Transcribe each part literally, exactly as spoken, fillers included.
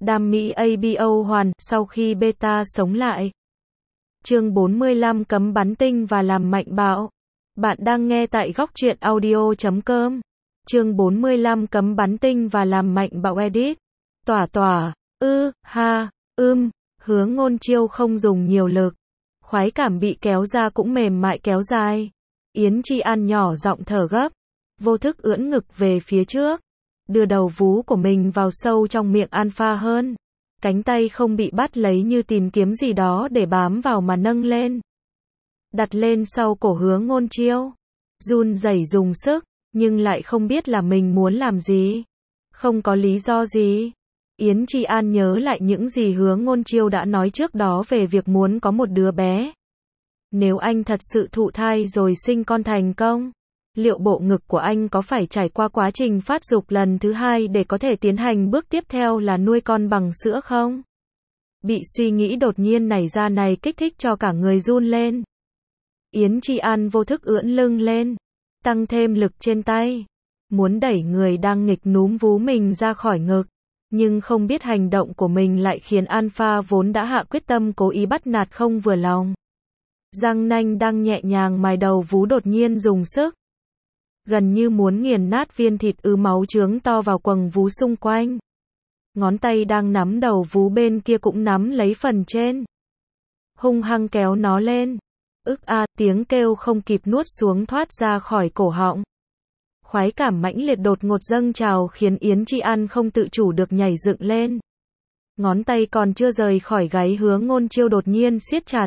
Đam mỹ a bê o hoàn, sau khi beta sống lại. Chương bốn mươi lăm cấm bắn tinh và làm mạnh bạo. Bạn đang nghe tại góc truyện audio chấm com. Chương bốn mươi lăm cấm bắn tinh và làm mạnh bạo edit. Tỏa tỏa, ư, ha, ưm, Hứa Ngôn Chiêu không dùng nhiều lực. Khoái cảm bị kéo ra cũng mềm mại kéo dài. Yến Chi An nhỏ giọng thở gấp, vô thức ưỡn ngực về phía trước, đưa đầu vú của mình vào sâu trong miệng Alpha hơn. Cánh tay không bị bắt lấy như tìm kiếm gì đó để bám vào mà nâng lên. Đặt lên sau cổ Hứa Ngôn Chiêu. Run rẩy dùng sức, nhưng lại không biết là mình muốn làm gì. Không có lý do gì. Yến Chi An nhớ lại những gì Hứa Ngôn Chiêu đã nói trước đó về việc muốn có một đứa bé. Nếu anh thật sự thụ thai rồi sinh con thành công, liệu bộ ngực của anh có phải trải qua quá trình phát dục lần thứ hai để có thể tiến hành bước tiếp theo là nuôi con bằng sữa không? Bị suy nghĩ đột nhiên nảy ra này kích thích cho cả người run lên. Yến Chi An vô thức ưỡn lưng lên, tăng thêm lực trên tay, muốn đẩy người đang nghịch núm vú mình ra khỏi ngực. Nhưng không biết hành động của mình lại khiến Alpha vốn đã hạ quyết tâm cố ý bắt nạt không vừa lòng. Răng nanh đang nhẹ nhàng mài đầu vú đột nhiên dùng sức. Gần như muốn nghiền nát viên thịt ứ máu chướng to vào quầng vú xung quanh. Ngón tay đang nắm đầu vú bên kia cũng nắm lấy phần trên. Hung hăng kéo nó lên. Ức a, tiếng kêu không kịp nuốt xuống thoát ra khỏi cổ họng. Khoái cảm mãnh liệt đột ngột dâng trào khiến Yến Chi An không tự chủ được nhảy dựng lên. Ngón tay còn chưa rời khỏi gáy Hứa Ngôn Chiêu đột nhiên siết chặt.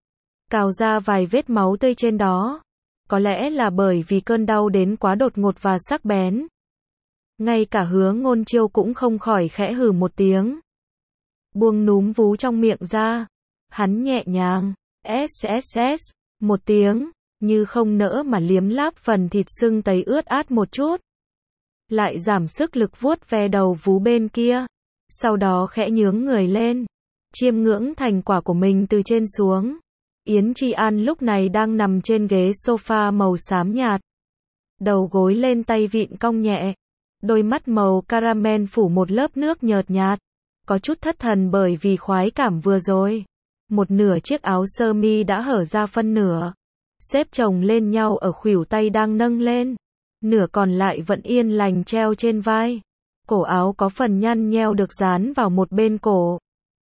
Cào ra vài vết máu tươi trên đó. Có lẽ là bởi vì cơn đau đến quá đột ngột và sắc bén. Ngay cả Hứa Ngôn Chiêu cũng không khỏi khẽ hừ một tiếng. Buông núm vú trong miệng ra. Hắn nhẹ nhàng, sss, một tiếng, như không nỡ mà liếm láp phần thịt sưng tấy ướt át một chút. Lại giảm sức lực vuốt ve đầu vú bên kia. Sau đó khẽ nhướng người lên. Chiêm ngưỡng thành quả của mình từ trên xuống. Yến Chi An lúc này đang nằm trên ghế sofa màu xám nhạt. Đầu gối lên tay vịn cong nhẹ. Đôi mắt màu caramel phủ một lớp nước nhợt nhạt. Có chút thất thần bởi vì khoái cảm vừa rồi. Một nửa chiếc áo sơ mi đã hở ra phân nửa. Xếp chồng lên nhau ở khuỷu tay đang nâng lên. Nửa còn lại vẫn yên lành treo trên vai. Cổ áo có phần nhăn nheo được dán vào một bên cổ.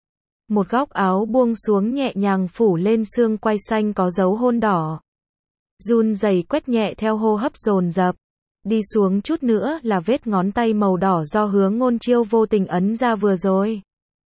Một góc áo buông xuống nhẹ nhàng phủ lên xương quai xanh có dấu hôn đỏ. Run rẩy quét nhẹ theo hô hấp dồn dập. Đi xuống chút nữa là vết ngón tay màu đỏ do Hứa Ngôn Chiêu vô tình ấn ra vừa rồi.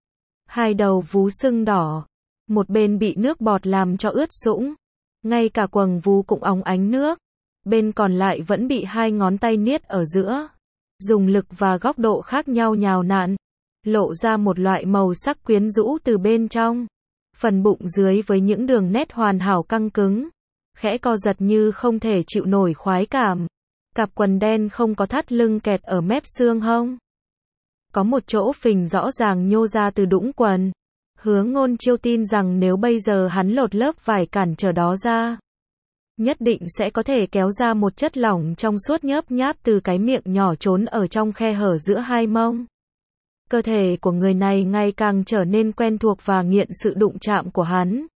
Hai đầu vú sưng đỏ. Một bên bị nước bọt làm cho ướt sũng. Ngay cả quầng vú cũng óng ánh nước. Bên còn lại vẫn bị hai ngón tay niết ở giữa. Dùng lực và góc độ khác nhau nhào nặn. Lộ ra một loại màu sắc quyến rũ từ bên trong. Phần bụng dưới với những đường nét hoàn hảo căng cứng. Khẽ co giật như không thể chịu nổi khoái cảm. Cặp quần đen không có thắt lưng kẹt ở mép xương hông. Có một chỗ phình rõ ràng nhô ra từ đũng quần. Hứa Ngôn Chiêu tin rằng nếu bây giờ hắn lột lớp vải cản trở đó ra, nhất định sẽ có thể kéo ra một chất lỏng trong suốt nhớp nháp từ cái miệng nhỏ trốn ở trong khe hở giữa hai mông. Cơ thể của người này ngày càng trở nên quen thuộc và nghiện sự đụng chạm của hắn.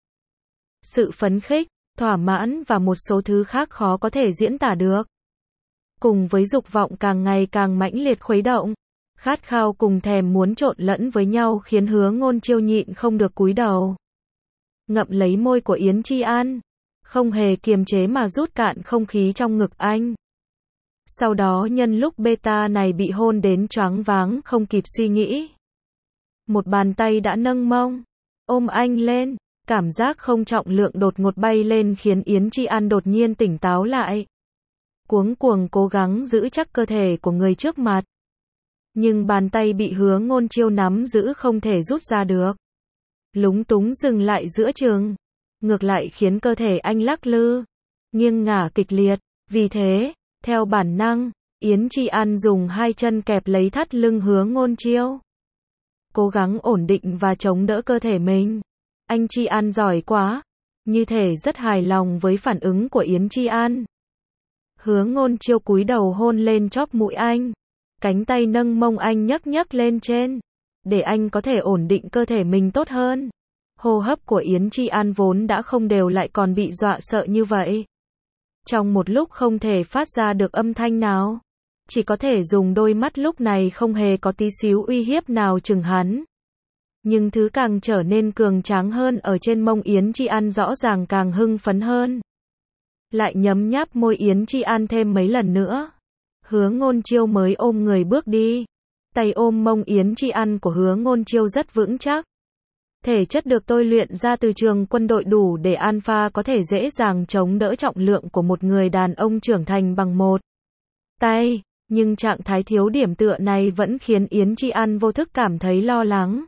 Sự phấn khích, thỏa mãn và một số thứ khác khó có thể diễn tả được. Cùng với dục vọng càng ngày càng mãnh liệt khuấy động, khát khao cùng thèm muốn trộn lẫn với nhau khiến Hứa Ngôn Chiêu nhịn không được cúi đầu. Ngậm lấy môi của Yến Chi An, không hề kiềm chế mà rút cạn không khí trong ngực anh. Sau đó nhân lúc beta này bị hôn đến choáng váng không kịp suy nghĩ. Một bàn tay đã nâng mông, ôm anh lên, cảm giác không trọng lượng đột ngột bay lên khiến Yến Chi An đột nhiên tỉnh táo lại. Cuống cuồng cố gắng giữ chắc cơ thể của người trước mặt. Nhưng bàn tay bị Hứa Ngôn Chiêu nắm giữ không thể rút ra được. Lúng túng dừng lại giữa chừng. Ngược lại khiến cơ thể anh lắc lư, nghiêng ngả kịch liệt. Vì thế, theo bản năng, Yến Chi An dùng hai chân kẹp lấy thắt lưng Hứa Ngôn Chiêu. Cố gắng ổn định và chống đỡ cơ thể mình. Anh Chi An giỏi quá. Như thể rất hài lòng với phản ứng của Yến Chi An. Hứa Ngôn Chiêu cúi đầu hôn lên chóp mũi anh. Cánh tay nâng mông anh nhấc nhấc lên trên. để anh có thể ổn định cơ thể mình tốt hơn. Hô hấp của Yến Chi An vốn đã không đều lại còn bị dọa sợ như vậy. Trong một lúc không thể phát ra được âm thanh nào. Chỉ có thể dùng đôi mắt lúc này không hề có tí xíu uy hiếp nào chừng hắn. Nhưng thứ càng trở nên cường tráng hơn ở trên mông Yến Chi An rõ ràng càng hưng phấn hơn. Lại nhấm nháp môi Yến Chi An thêm mấy lần nữa. Hứa Ngôn Chiêu mới ôm người bước đi. Tay ôm mông Yến Chi An của Hứa Ngôn Chiêu rất vững chắc. Thể chất được tôi luyện ra từ trường quân đội đủ để Alpha có thể dễ dàng chống đỡ trọng lượng của một người đàn ông trưởng thành bằng một tay. Nhưng trạng thái thiếu điểm tựa này vẫn khiến Yến Chi An vô thức cảm thấy lo lắng.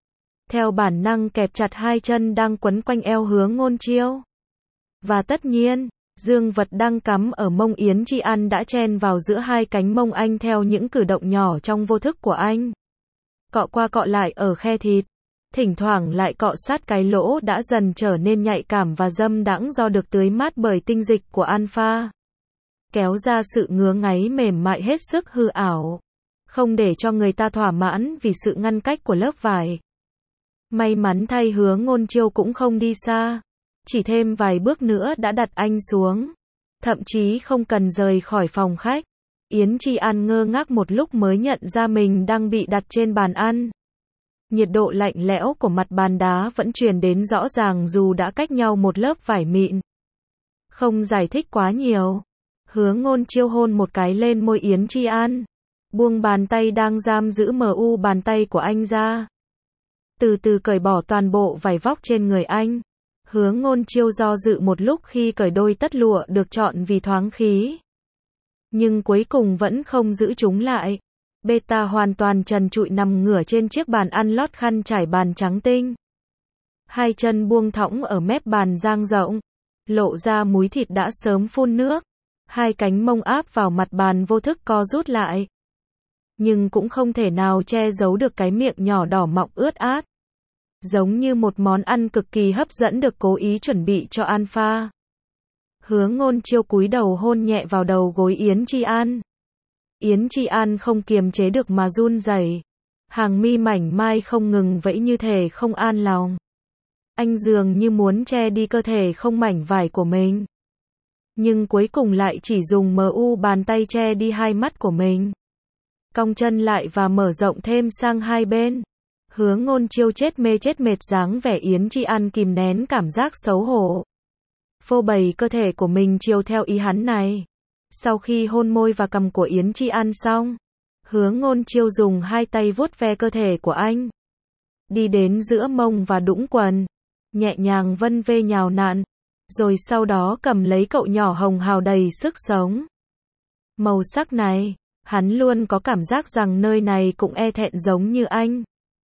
Theo bản năng kẹp chặt hai chân đang quấn quanh eo Hứa Ngôn Chiêu. Và tất nhiên, dương vật đang cắm ở mông Yến Chi An đã chen vào giữa hai cánh mông anh theo những cử động nhỏ trong vô thức của anh. Cọ qua cọ lại ở khe thịt. Thỉnh thoảng lại cọ sát cái lỗ đã dần trở nên nhạy cảm và dâm đãng do được tưới mát bởi tinh dịch của Alpha. Kéo ra sự ngứa ngáy mềm mại hết sức hư ảo. Không để cho người ta thỏa mãn vì sự ngăn cách của lớp vải. May mắn thay Hứa Ngôn Chiêu cũng không đi xa. Chỉ thêm vài bước nữa đã đặt anh xuống. Thậm chí không cần rời khỏi phòng khách. Yến Chi An ngơ ngác một lúc mới nhận ra mình đang bị đặt trên bàn ăn. Nhiệt độ lạnh lẽo của mặt bàn đá vẫn truyền đến rõ ràng dù đã cách nhau một lớp vải mịn. Không giải thích quá nhiều. Hứa Ngôn Chiêu hôn một cái lên môi Yến Chi An. Buông bàn tay đang giam giữ mờ u bàn tay của anh ra. Từ từ cởi bỏ toàn bộ vải vóc trên người anh. Hứa Ngôn Chiêu do dự một lúc khi cởi đôi tất lụa được chọn vì thoáng khí. Nhưng cuối cùng vẫn không giữ chúng lại. Beta hoàn toàn trần trụi nằm ngửa trên chiếc bàn ăn lót khăn trải bàn trắng tinh. Hai chân buông thõng ở mép bàn dang rộng. Lộ ra múi thịt đã sớm phun nước. Hai cánh mông áp vào mặt bàn vô thức co rút lại. Nhưng cũng không thể nào che giấu được cái miệng nhỏ đỏ mọng ướt át. Giống như một món ăn cực kỳ hấp dẫn được cố ý chuẩn bị cho Alpha. Hứa Ngôn Chiêu cúi đầu hôn nhẹ vào đầu gối Yến Chi An. Yến Chi An không kiềm chế được mà run rẩy. Hàng mi mảnh mai không ngừng vẫy như thể không an lòng. Anh dường như muốn che đi cơ thể không mảnh vải của mình. Nhưng cuối cùng lại chỉ dùng mờ u bàn tay che đi hai mắt của mình. Cong chân lại và mở rộng thêm sang hai bên. Hứa Ngôn Chiêu chết mê chết mệt dáng vẻ Yến Chi An kìm nén cảm giác xấu hổ. Phô bày cơ thể của mình chiều theo ý hắn này. Sau khi hôn môi và cằm của Yến Chi An xong, Hứa Ngôn Chiêu dùng hai tay vuốt ve cơ thể của anh. Đi đến giữa mông và đũng quần. Nhẹ nhàng vân vê nhào nặn. Rồi sau đó cầm lấy cậu nhỏ hồng hào đầy sức sống. Màu sắc này, hắn luôn có cảm giác rằng nơi này cũng e thẹn giống như anh.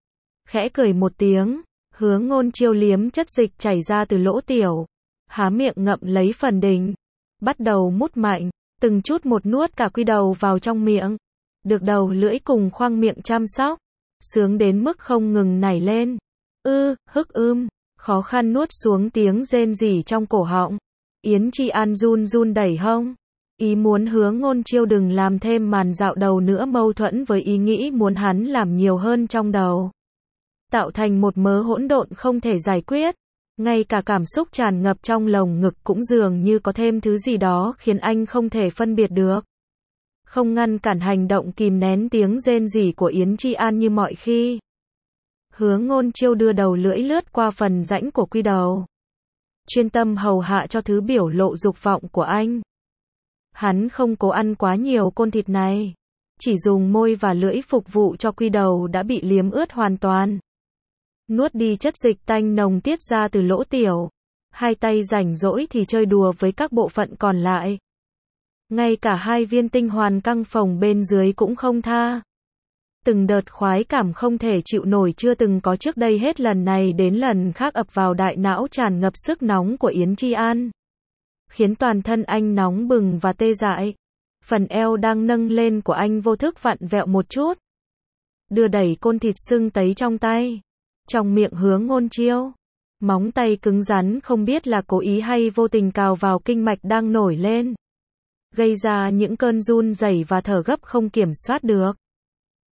Khẽ cười một tiếng, Hứa Ngôn Chiêu liếm chất dịch chảy ra từ lỗ tiểu. Há miệng ngậm lấy phần đỉnh. Bắt đầu mút mạnh, từng chút một nuốt cả quy đầu vào trong miệng. Được đầu lưỡi cùng khoang miệng chăm sóc. Sướng đến mức không ngừng nảy lên. Ư, hức ưm, khó khăn nuốt xuống tiếng rên rỉ trong cổ họng. Yến Chi An run run đẩy hông. Ý muốn Hứa Ngôn Chiêu đừng làm thêm màn dạo đầu nữa mâu thuẫn với ý nghĩ muốn hắn làm nhiều hơn trong đầu. Tạo thành một mớ hỗn độn không thể giải quyết. Ngay cả cảm xúc tràn ngập trong lồng ngực cũng dường như có thêm thứ gì đó khiến anh không thể phân biệt được. Không ngăn cản hành động kìm nén tiếng rên rỉ của Yến Chi An như mọi khi. Hứa Ngôn Chiêu đưa đầu lưỡi lướt qua phần rãnh của quy đầu. Chuyên tâm hầu hạ cho thứ biểu lộ dục vọng của anh. Hắn không cố ăn quá nhiều côn thịt này. Chỉ dùng môi và lưỡi phục vụ cho quy đầu đã bị liếm ướt hoàn toàn. Nuốt đi chất dịch tanh nồng tiết ra từ lỗ tiểu. Hai tay rảnh rỗi thì chơi đùa với các bộ phận còn lại. Ngay cả hai viên tinh hoàn căng phồng bên dưới cũng không tha. Từng đợt khoái cảm không thể chịu nổi chưa từng có trước đây hết lần này đến lần khác ập vào đại não tràn ngập sức nóng của Yến Chi An. Khiến toàn thân anh nóng bừng và tê dại. Phần eo đang nâng lên của anh vô thức vặn vẹo một chút. Đưa đẩy côn thịt sưng tấy trong tay. Trong miệng Hứa Ngôn Chiêu. Móng tay cứng rắn không biết là cố ý hay vô tình cào vào kinh mạch đang nổi lên. Gây ra những cơn run rẩy và thở gấp không kiểm soát được.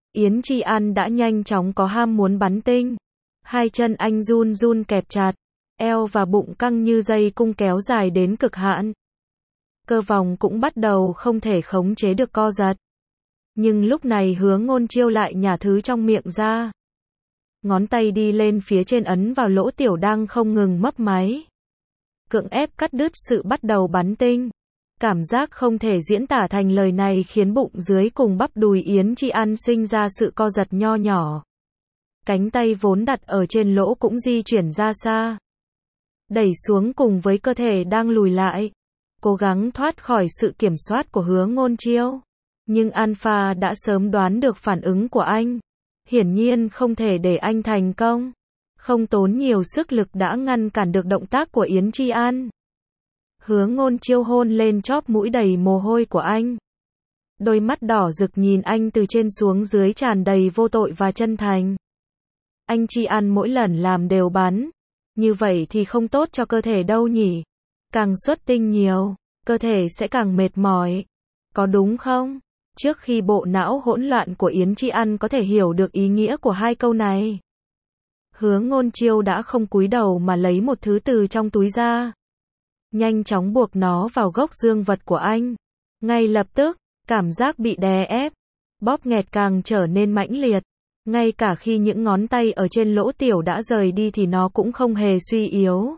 Yến Chi An đã nhanh chóng có ham muốn bắn tinh. Hai chân anh run run kẹp chặt, eo và bụng căng như dây cung kéo dài đến cực hạn. Cơ vòng cũng bắt đầu không thể khống chế được co giật. Nhưng lúc này Hứa Ngôn Chiêu lại nhả thứ trong miệng ra. Ngón tay đi lên phía trên ấn vào lỗ tiểu đang không ngừng mấp máy. Cưỡng ép cắt đứt sự bắt đầu bắn tinh. Cảm giác không thể diễn tả thành lời này khiến bụng dưới cùng bắp đùi Yến Chi An sinh ra sự co giật nho nhỏ. Cánh tay vốn đặt ở trên lỗ cũng di chuyển ra xa. Đẩy xuống cùng với cơ thể đang lùi lại. Cố gắng thoát khỏi sự kiểm soát của Hứa Ngôn Chiêu. Nhưng Alpha đã sớm đoán được phản ứng của anh. Hiển nhiên không thể để anh thành công. Không tốn nhiều sức lực đã ngăn cản được động tác của Yến Chi An. Hứa Ngôn Chiêu hôn lên chóp mũi đầy mồ hôi của anh. Đôi mắt đỏ rực nhìn anh từ trên xuống dưới tràn đầy vô tội và chân thành. Anh Chi An mỗi lần làm đều bắn. Như vậy thì không tốt cho cơ thể đâu nhỉ. Càng xuất tinh nhiều, cơ thể sẽ càng mệt mỏi. Có đúng không? Trước khi bộ não hỗn loạn của Yến Chi An có thể hiểu được ý nghĩa của hai câu này. Hứa Ngôn Chiêu đã không cúi đầu mà lấy một thứ từ trong túi ra. Nhanh chóng buộc nó vào gốc dương vật của anh. Ngay lập tức, cảm giác bị đè ép, bóp nghẹt càng trở nên mãnh liệt. Ngay cả khi những ngón tay ở trên lỗ tiểu đã rời đi thì nó cũng không hề suy yếu.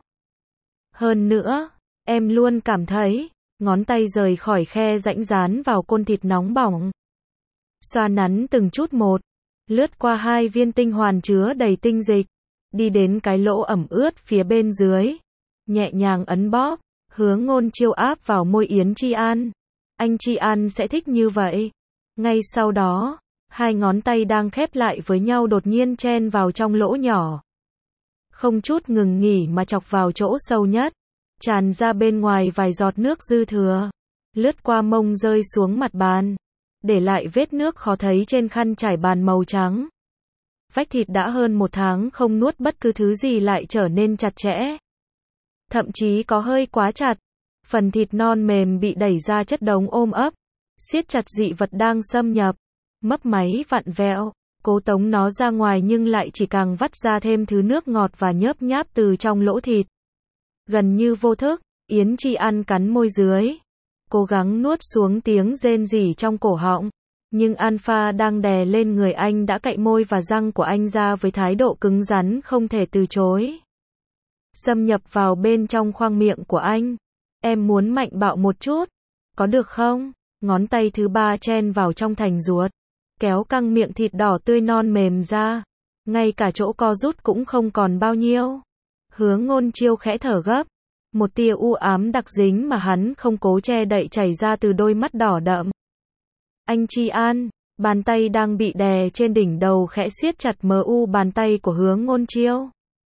Hơn nữa, em luôn cảm thấy, ngón tay rời khỏi khe rãnh dán vào côn thịt nóng bỏng. Xoa nắn từng chút một, lướt qua hai viên tinh hoàn chứa đầy tinh dịch, đi đến cái lỗ ẩm ướt phía bên dưới. Nhẹ nhàng ấn bóp, Hứa Ngôn Chiêu áp vào môi Yến Chi An. Anh Chi An sẽ thích như vậy. Ngay sau đó, hai ngón tay đang khép lại với nhau đột nhiên chen vào trong lỗ nhỏ. Không chút ngừng nghỉ mà chọc vào chỗ sâu nhất. Tràn ra bên ngoài vài giọt nước dư thừa. Lướt qua mông rơi xuống mặt bàn. Để lại vết nước khó thấy trên khăn trải bàn màu trắng. Vách thịt đã hơn một tháng không nuốt bất cứ thứ gì lại trở nên chặt chẽ. Thậm chí có hơi quá chặt. Phần thịt non mềm bị đẩy ra chất đống ôm ấp. Siết chặt dị vật đang xâm nhập. Mấp máy vặn vẹo. Cố tống nó ra ngoài nhưng lại chỉ càng vắt ra thêm thứ nước ngọt và nhớp nháp từ trong lỗ thịt. Gần như vô thức, Yến Chi An cắn môi dưới. Cố gắng nuốt xuống tiếng rên rỉ trong cổ họng. Nhưng Alpha đang đè lên người anh đã cạy môi và răng của anh ra với thái độ cứng rắn không thể từ chối. Xâm nhập vào bên trong khoang miệng của anh. Em muốn mạnh bạo một chút. Có được không? Ngón tay thứ ba chen vào trong thành ruột. Kéo căng miệng thịt đỏ tươi non mềm ra. Ngay cả chỗ co rút cũng không còn bao nhiêu. Hứa Ngôn Chiêu khẽ thở gấp. Một tia u ám đặc dính mà hắn không cố che đậy chảy ra từ đôi mắt đỏ đậm. Anh Chi An, bàn tay đang bị đè trên đỉnh đầu khẽ siết chặt mờ u bàn tay của Hứa Ngôn Chiêu.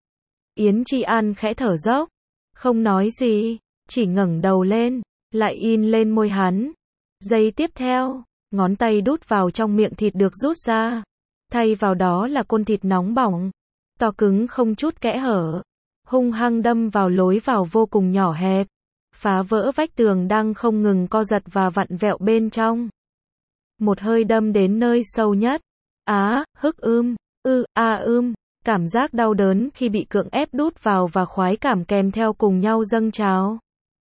Yến Chi An khẽ thở dốc. Không nói gì, chỉ ngẩng đầu lên, lại in lên môi hắn. Giây tiếp theo, ngón tay đút vào trong miệng thịt được rút ra. Thay vào đó là côn thịt nóng bỏng. To cứng không chút kẽ hở. Hung hăng đâm vào lối vào vô cùng nhỏ hẹp. Phá vỡ vách tường đang không ngừng co giật và vặn vẹo bên trong. Một hơi đâm đến nơi sâu nhất. Á, hức ưm, ư, a ưm. Cảm giác đau đớn khi bị cưỡng ép đút vào và khoái cảm kèm theo cùng nhau dâng trào.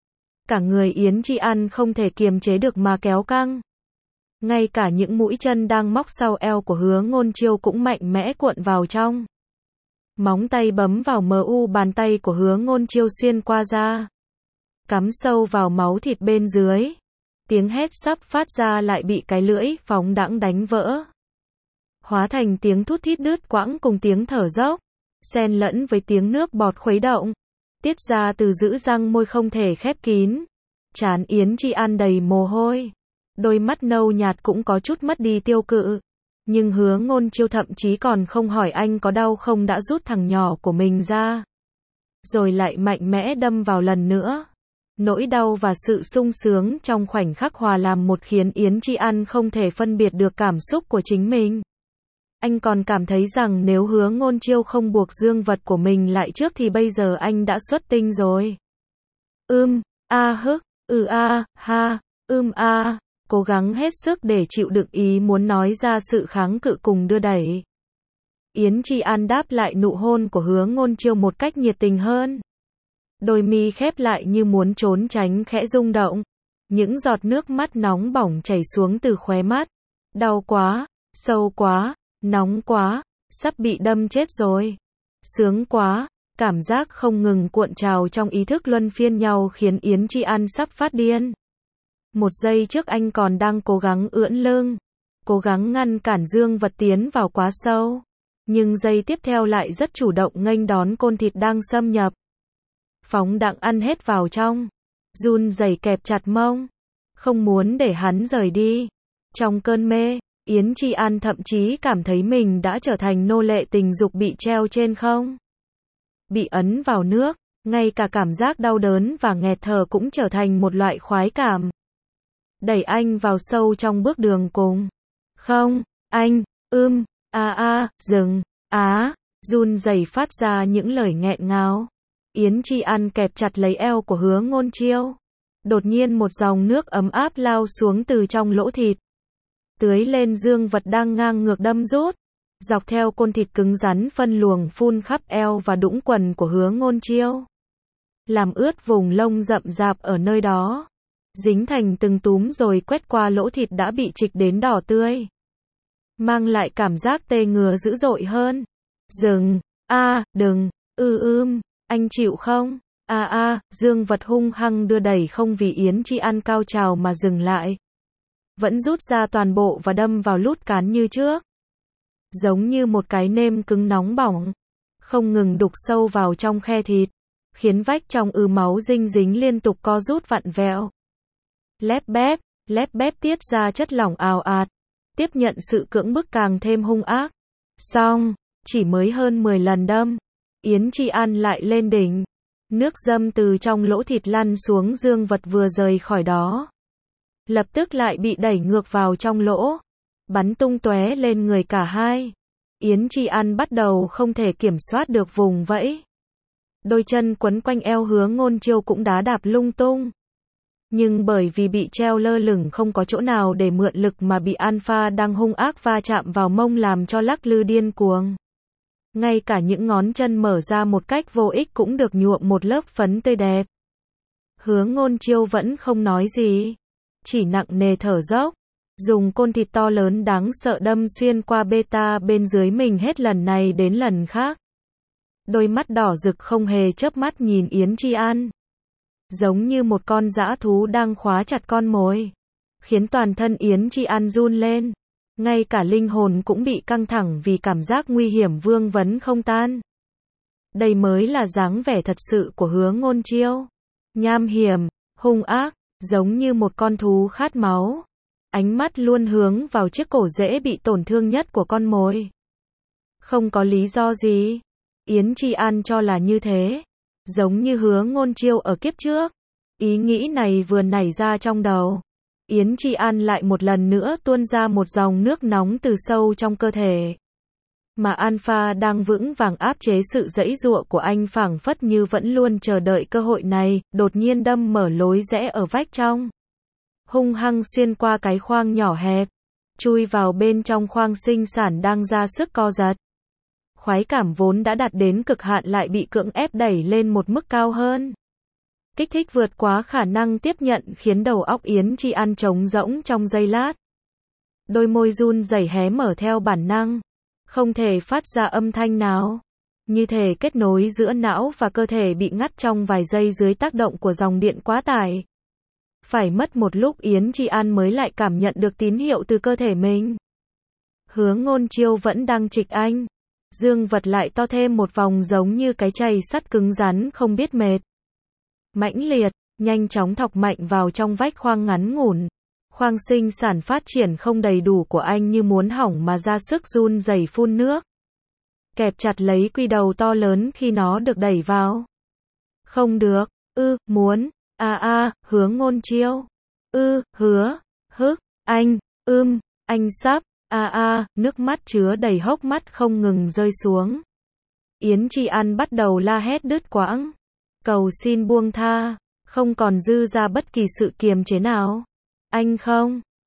Cả người Yến Chi An không thể kiềm chế được mà kéo căng. Ngay cả những mũi chân đang móc sau eo của Hứa Ngôn Chiêu cũng mạnh mẽ cuộn vào trong. Móng tay bấm vào mờ u bàn tay của Hứa Ngôn Chiêu xuyên qua da. Cắm sâu vào máu thịt bên dưới. Tiếng hét sắp phát ra lại bị cái lưỡi phóng đãng đánh vỡ. Hóa thành tiếng thút thít đứt quãng cùng tiếng thở dốc. Xen lẫn với tiếng nước bọt khuấy động. Tiết ra từ giữ răng môi không thể khép kín. Trán Yến Chi An đầy mồ hôi. Đôi mắt nâu nhạt cũng có chút mất đi tiêu cự. Nhưng Hứa Ngôn Chiêu thậm chí còn không hỏi anh có đau không đã rút thằng nhỏ của mình ra. Rồi lại mạnh mẽ đâm vào lần nữa. Nỗi đau và sự sung sướng trong khoảnh khắc hòa làm một khiến Yến Chi An không thể phân biệt được cảm xúc của chính mình. Anh còn cảm thấy rằng nếu Hứa Ngôn Chiêu không buộc dương vật của mình lại trước thì bây giờ anh đã xuất tinh rồi. Ưm, a hức, ừ a, ha, ưm a. cố gắng hết sức để chịu đựng ý muốn nói ra sự kháng cự cùng đưa đẩy. Yến Chi An đáp lại nụ hôn của Hứa Ngôn Chiêu một cách nhiệt tình hơn. Đôi mi khép lại như muốn trốn tránh khẽ rung động. Những giọt nước mắt nóng bỏng chảy xuống từ khóe mắt. Đau quá, sâu quá, nóng quá, sắp bị đâm chết rồi. Sướng quá, cảm giác không ngừng cuộn trào trong ý thức luân phiên nhau khiến Yến Chi An sắp phát điên. Một giây trước anh còn đang cố gắng ưỡn lưng, cố gắng ngăn cản dương vật tiến vào quá sâu. Nhưng giây tiếp theo lại rất chủ động nghênh đón côn thịt đang xâm nhập. Phóng đặng ăn hết vào trong. Run rẩy kẹp chặt mông. Không muốn để hắn rời đi. Trong cơn mê, Yến Chi An thậm chí cảm thấy mình đã trở thành nô lệ tình dục bị treo trên không. Bị ấn vào nước, ngay cả cảm giác đau đớn và nghẹt thở cũng trở thành một loại khoái cảm. Đẩy anh vào sâu trong bước đường cùng. Không, anh, ưm, a a, dừng, á, run rẩy phát ra những lời nghẹn ngào. Yến Chi An kẹp chặt lấy eo của Hứa Ngôn Chiêu. Đột nhiên một dòng nước ấm áp lao xuống từ trong lỗ thịt. Tưới lên dương vật đang ngang ngược đâm rút. Dọc theo côn thịt cứng rắn phân luồng phun khắp eo và đũng quần của Hứa Ngôn Chiêu. Làm ướt vùng lông rậm rạp ở nơi đó. Dính thành từng túm rồi quét qua lỗ thịt đã bị trịch đến đỏ tươi. Mang lại cảm giác tê ngứa dữ dội hơn. Dừng, a, đừng, ư ưm, anh chịu không? A a, dương vật hung hăng đưa đẩy không vì Yến Chi An cao trào mà dừng lại. Vẫn rút ra toàn bộ và đâm vào lút cán như trước. Giống như một cái nêm cứng nóng bỏng. Không ngừng đục sâu vào trong khe thịt. Khiến vách trong ư máu dinh dính liên tục co rút vặn vẹo. Lép bép, lép bép tiết ra chất lỏng ào ạt. Tiếp nhận sự cưỡng bức càng thêm hung ác. Xong, chỉ mới hơn mười lần đâm. Yến Chi An lại lên đỉnh. Nước dâm từ trong lỗ thịt lăn xuống dương vật vừa rời khỏi đó. Lập tức lại bị đẩy ngược vào trong lỗ. Bắn tung tóe lên người cả hai. Yến Chi An bắt đầu không thể kiểm soát được vùng vẫy. Đôi chân quấn quanh eo Hứa Ngôn Chiêu cũng đá đạp lung tung. Nhưng bởi vì bị treo lơ lửng không có chỗ nào để mượn lực mà bị alpha đang hung ác va chạm vào mông làm cho lắc lư điên cuồng. Ngay cả những ngón chân mở ra một cách vô ích cũng được nhuộm một lớp phấn tươi đẹp. Hứa Ngôn Chiêu vẫn không nói gì. Chỉ nặng nề thở dốc. Dùng côn thịt to lớn đáng sợ đâm xuyên qua beta bên dưới mình hết lần này đến lần khác. Đôi mắt đỏ rực không hề chớp mắt nhìn Yến Chi An. Giống như một con dã thú đang khóa chặt con mồi. Khiến toàn thân Yến Chi An run lên. Ngay cả linh hồn cũng bị căng thẳng vì cảm giác nguy hiểm vương vấn không tan. Đây mới là dáng vẻ thật sự của Hứa Ngôn Chiêu. Nham hiểm, hung ác, giống như một con thú khát máu. Ánh mắt luôn hướng vào chiếc cổ dễ bị tổn thương nhất của con mồi. Không có lý do gì. Yến Chi An cho là như thế. Giống như Hứa Ngôn Chiêu ở kiếp trước. Ý nghĩ này vừa nảy ra trong đầu. Yến Chi An lại một lần nữa tuôn ra một dòng nước nóng từ sâu trong cơ thể. Mà alpha đang vững vàng áp chế sự giãy giụa của anh phảng phất như vẫn luôn chờ đợi cơ hội này, đột nhiên đâm mở lối rẽ ở vách trong. Hung hăng xuyên qua cái khoang nhỏ hẹp. Chui vào bên trong khoang sinh sản đang ra sức co giật. Khoái cảm vốn đã đạt đến cực hạn lại bị cưỡng ép đẩy lên một mức cao hơn. Kích thích vượt quá khả năng tiếp nhận khiến đầu óc Yến Chi An trống rỗng trong giây lát. Đôi môi run rẩy hé mở theo bản năng. Không thể phát ra âm thanh nào. Như thể kết nối giữa não và cơ thể bị ngắt trong vài giây dưới tác động của dòng điện quá tải. Phải mất một lúc Yến Chi An mới lại cảm nhận được tín hiệu từ cơ thể mình. Hứa Ngôn Chiêu vẫn đang trịch anh. Dương vật lại to thêm một vòng giống như cái chày sắt cứng rắn không biết mệt. Mãnh liệt, nhanh chóng thọc mạnh vào trong vách khoang ngắn ngủn. Khoang sinh sản phát triển không đầy đủ của anh như muốn hỏng mà ra sức run rẩy phun nước. Kẹp chặt lấy quy đầu to lớn khi nó được đẩy vào. Không được, ư, muốn, a a, Hứa Ngôn Chiêu. Ư, hứa, hức, anh, ưm, anh sắp, a a, nước mắt chứa đầy hốc mắt không ngừng rơi xuống. Yến Chi An bắt đầu la hét đứt quãng. Cầu xin buông tha, không còn dư ra bất kỳ sự kiềm chế nào. Anh không,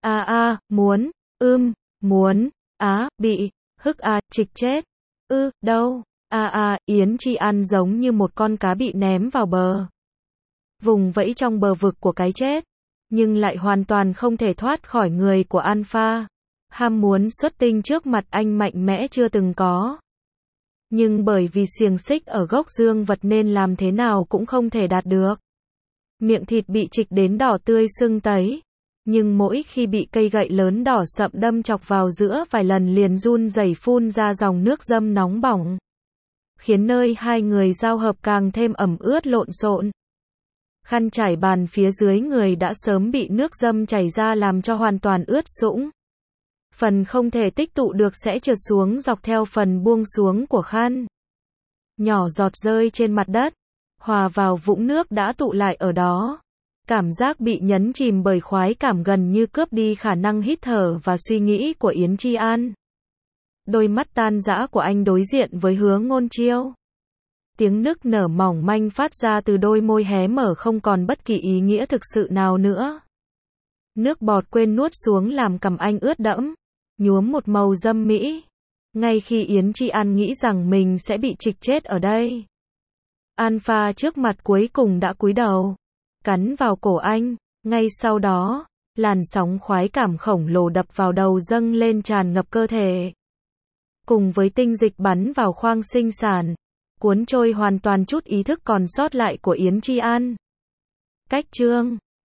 A a, muốn, ưm, muốn, á, bị, hức a, trịch chết, ư, đâu, a a, Yến Chi An giống như một con cá bị ném vào bờ. Vùng vẫy trong bờ vực của cái chết, nhưng lại hoàn toàn không thể thoát khỏi người của Alpha. Ham muốn xuất tinh trước mặt anh mạnh mẽ chưa từng có. Nhưng bởi vì xiềng xích ở gốc dương vật nên làm thế nào cũng không thể đạt được. Miệng thịt bị trịch đến đỏ tươi sưng tấy. Nhưng mỗi khi bị cây gậy lớn đỏ sậm đâm chọc vào giữa vài lần liền run rẩy phun ra dòng nước dâm nóng bỏng. Khiến nơi hai người giao hợp càng thêm ẩm ướt lộn xộn. Khăn trải bàn phía dưới người đã sớm bị nước dâm chảy ra làm cho hoàn toàn ướt sũng. Phần không thể tích tụ được sẽ trượt xuống dọc theo phần buông xuống của khăn. Nhỏ giọt rơi trên mặt đất, hòa vào vũng nước đã tụ lại ở đó. Cảm giác bị nhấn chìm bởi khoái cảm gần như cướp đi khả năng hít thở và suy nghĩ của Yến Chi An. Đôi mắt tan rã của anh đối diện với Hứa Ngôn Chiêu. Tiếng nức nở mỏng manh phát ra từ đôi môi hé mở không còn bất kỳ ý nghĩa thực sự nào nữa. Nước bọt quên nuốt xuống làm cằm anh ướt đẫm, nhuốm một màu dâm mỹ. Ngay khi Yến Chi An nghĩ rằng mình sẽ bị trịch chết ở đây, Alpha trước mặt cuối cùng đã cúi đầu, cắn vào cổ anh. Ngay sau đó, làn sóng khoái cảm khổng lồ đập vào đầu dâng lên tràn ngập cơ thể. Cùng với tinh dịch bắn vào khoang sinh sản, cuốn trôi hoàn toàn chút ý thức còn sót lại của Yến Chi An. Cách chương